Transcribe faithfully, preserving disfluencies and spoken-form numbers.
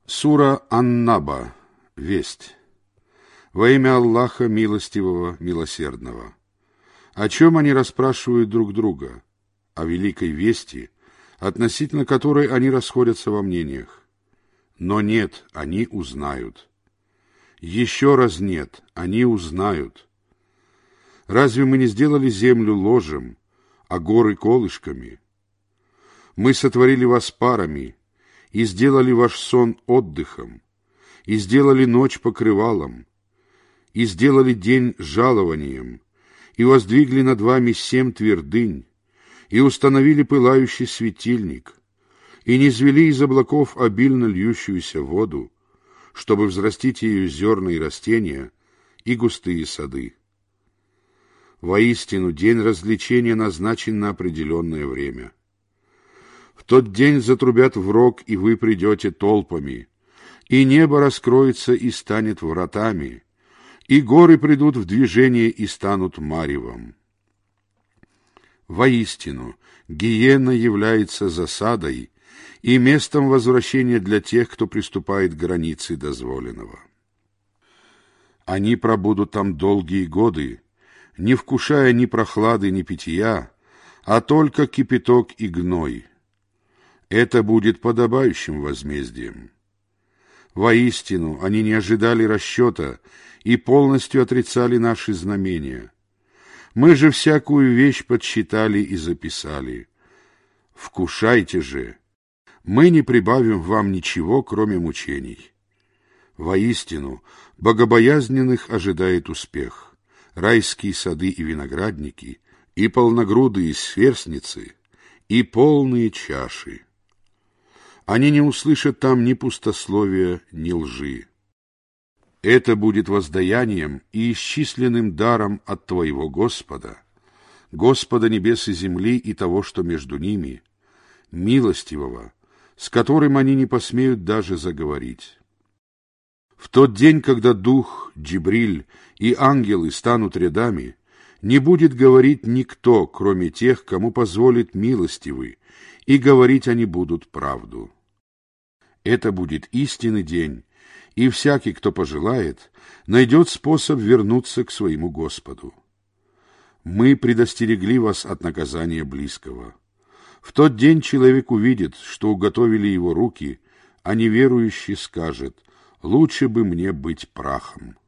Сура Ан-Наба. Весть. Во имя Аллаха Милостивого, Милосердного. О чем они расспрашивают друг друга? О великой вести, относительно которой они расходятся во мнениях. Но нет, они узнают. Еще раз нет, они узнают. Разве мы не сделали землю ложем, а горы колышками? Мы сотворили вас парами, и сделали ваш сон отдыхом, и сделали ночь покрывалом, и сделали день жалованием, и воздвигли над вами семь твердынь, и установили пылающий светильник, и низвели из облаков обильно льющуюся воду, чтобы взрастить ею зерна и растения, и густые сады. Воистину, день развлечения назначен на определенное время. В тот день затрубят в рог, и вы придете толпами, и небо раскроется и станет вратами, и горы придут в движение и станут маревом. Воистину, гиена является засадой и местом возвращения для тех, кто приступает к границе дозволенного. Они пробудут там долгие годы, не вкушая ни прохлады, ни питья, а только кипяток и гной. Это будет подобающим возмездием. Воистину, они не ожидали расчета и полностью отрицали наши знамения. Мы же всякую вещь подсчитали и записали. Вкушайте же, мы не прибавим вам ничего, кроме мучений. Воистину, богобоязненных ожидает успех, райские сады и виноградники, и полногрудые сверстницы, и полные чаши. Они не услышат там ни пустословия, ни лжи. Это будет воздаянием и исчисленным даром от твоего Господа, Господа небес и земли и того, что между ними, милостивого, с которым они не посмеют даже заговорить. В тот день, когда Дух, Джибриль и ангелы станут рядами, не будет говорить никто, кроме тех, кому позволит милостивый, и говорить они будут правду. Это будет истинный день, и всякий, кто пожелает, найдет способ вернуться к своему Господу. Мы предостерегли вас от наказания близкого. В тот день человек увидит, что уготовили его руки, а неверующий скажет: «Лучше бы мне быть прахом».